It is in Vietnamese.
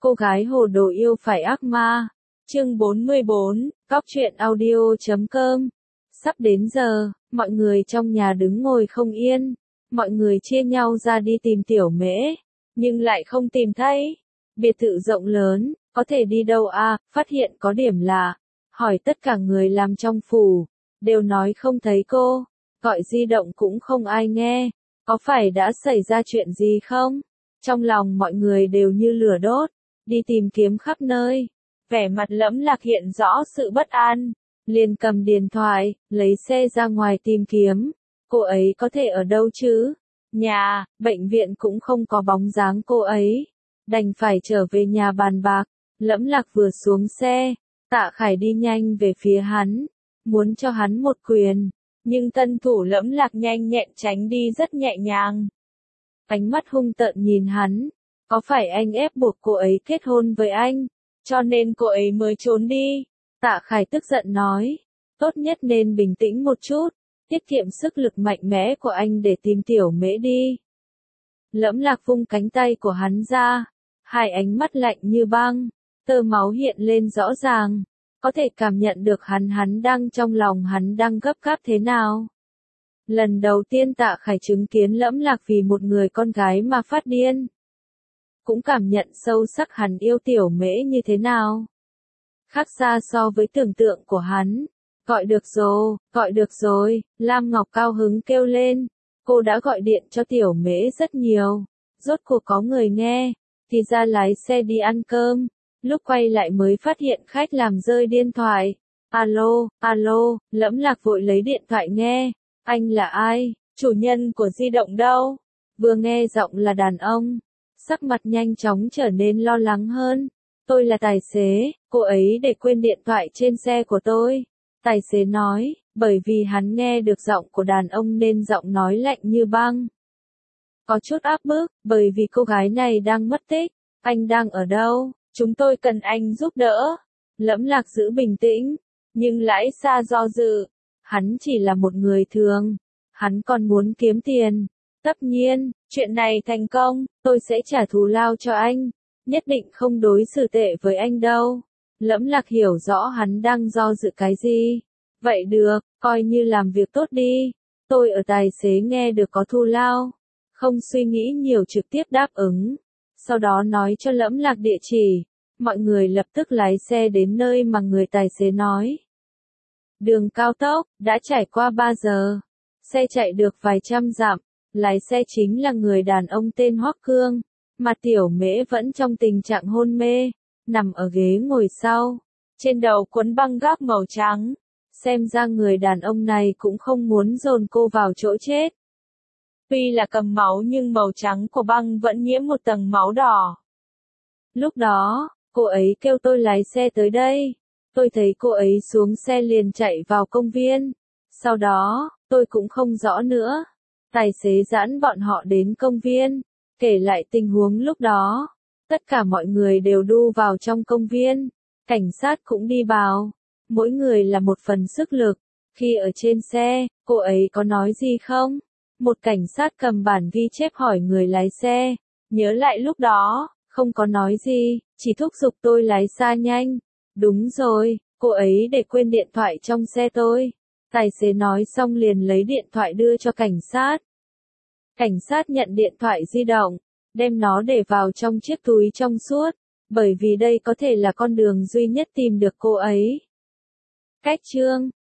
Cô gái hồ đồ yêu phải ác ma. Chương 44, Cóc truyện audio.com. Sắp đến giờ, mọi người trong nhà đứng ngồi không yên. Mọi người chia nhau ra đi tìm Tiểu Mễ, nhưng lại không tìm thấy. Biệt thự rộng lớn, có thể đi đâu à? Phát hiện có điểm lạ. Hỏi tất cả người làm trong phủ, đều nói không thấy cô. Gọi di động cũng không ai nghe. Có phải đã xảy ra chuyện gì không? Trong lòng mọi người đều như lửa đốt, đi tìm kiếm khắp nơi. Vẻ mặt Lẫm Lạc hiện rõ sự bất an, liền cầm điện thoại, lấy xe ra ngoài tìm kiếm. Cô ấy có thể ở đâu chứ? Nhà, bệnh viện cũng không có bóng dáng cô ấy. Đành phải trở về nhà bàn bạc. Lẫm Lạc vừa xuống xe, Tạ Khải đi nhanh về phía hắn, muốn cho hắn một quyền. Nhưng tân thủ Lẫm Lạc nhanh nhẹn tránh đi rất nhẹ nhàng. Ánh mắt hung tợn nhìn hắn. Có phải anh ép buộc cô ấy kết hôn với anh, cho nên cô ấy mới trốn đi? Tạ Khải tức giận nói. Tốt nhất nên bình tĩnh một chút, tiết kiệm sức lực mạnh mẽ của anh để tìm Tiểu Mễ đi. Lẫm Lạc vung cánh tay của hắn ra, hai ánh mắt lạnh như băng, tơ máu hiện lên rõ ràng. Có thể cảm nhận được hắn đang trong lòng hắn đang gấp gáp thế nào. Lần đầu tiên Tạ Khải chứng kiến Lẫm Lạc vì một người con gái mà phát điên. Cũng cảm nhận sâu sắc hắn yêu Tiểu Mễ như thế nào. Khác xa so với tưởng tượng của hắn. Gọi được rồi, Lam Ngọc cao hứng kêu lên. Cô đã gọi điện cho Tiểu Mễ rất nhiều. Rốt cuộc có người nghe, thì ra lái xe đi ăn cơm. Lúc quay lại mới phát hiện khách làm rơi điện thoại. Alo, Lẫm Lạc vội lấy điện thoại nghe. Anh là ai? Chủ nhân của di động đâu? Vừa nghe giọng là đàn ông, sắc mặt nhanh chóng trở nên lo lắng hơn. Tôi là tài xế, cô ấy để quên điện thoại trên xe của tôi. Tài xế nói, bởi vì hắn nghe được giọng của đàn ông nên giọng nói lạnh như băng. Có chút áp bức, bởi vì cô gái này đang mất tích. Anh đang ở đâu? Chúng tôi cần anh giúp đỡ. Lẫm Lạc giữ bình tĩnh, nhưng lãi xa do dự. Hắn chỉ là một người thường. Hắn còn muốn kiếm tiền. Tất nhiên, chuyện này thành công, tôi sẽ trả thù lao cho anh. Nhất định không đối xử tệ với anh đâu. Lẫm Lạc hiểu rõ hắn đang do dự cái gì. Vậy được, coi như làm việc tốt đi. Tôi ở tài xế nghe được có thù lao. Không suy nghĩ nhiều trực tiếp đáp ứng. Sau đó nói cho Lẫm Lạc địa chỉ. Mọi người lập tức lái xe đến nơi mà người tài xế nói. Đường cao tốc, đã trải qua 3 giờ. Xe chạy được vài trăm dặm. Lái xe chính là người đàn ông tên Hoắc Cương. Mà Tiểu Mễ vẫn trong tình trạng hôn mê. Nằm ở ghế ngồi sau. Trên đầu quấn băng gạc màu trắng. Xem ra người đàn ông này cũng không muốn dồn cô vào chỗ chết. Tuy là cầm máu nhưng màu trắng của băng vẫn nhiễm một tầng máu đỏ. Lúc đó, cô ấy kêu tôi lái xe tới đây. Tôi thấy cô ấy xuống xe liền chạy vào công viên. Sau đó, tôi cũng không rõ nữa. Tài xế dẫn bọn họ đến công viên, kể lại tình huống lúc đó. Tất cả mọi người đều đu vào trong công viên. Cảnh sát cũng đi vào. Mỗi người là một phần sức lực. Khi ở trên xe, cô ấy có nói gì không? Một cảnh sát cầm bản ghi chép hỏi người lái xe. Nhớ lại lúc đó, không có nói gì, chỉ thúc giục tôi lái xa nhanh. Đúng rồi, cô ấy để quên điện thoại trong xe tôi. Tài xế nói xong liền lấy điện thoại đưa cho cảnh sát. Cảnh sát nhận điện thoại di động, đem nó để vào trong chiếc túi trong suốt, bởi vì đây có thể là con đường duy nhất tìm được cô ấy. Cách chương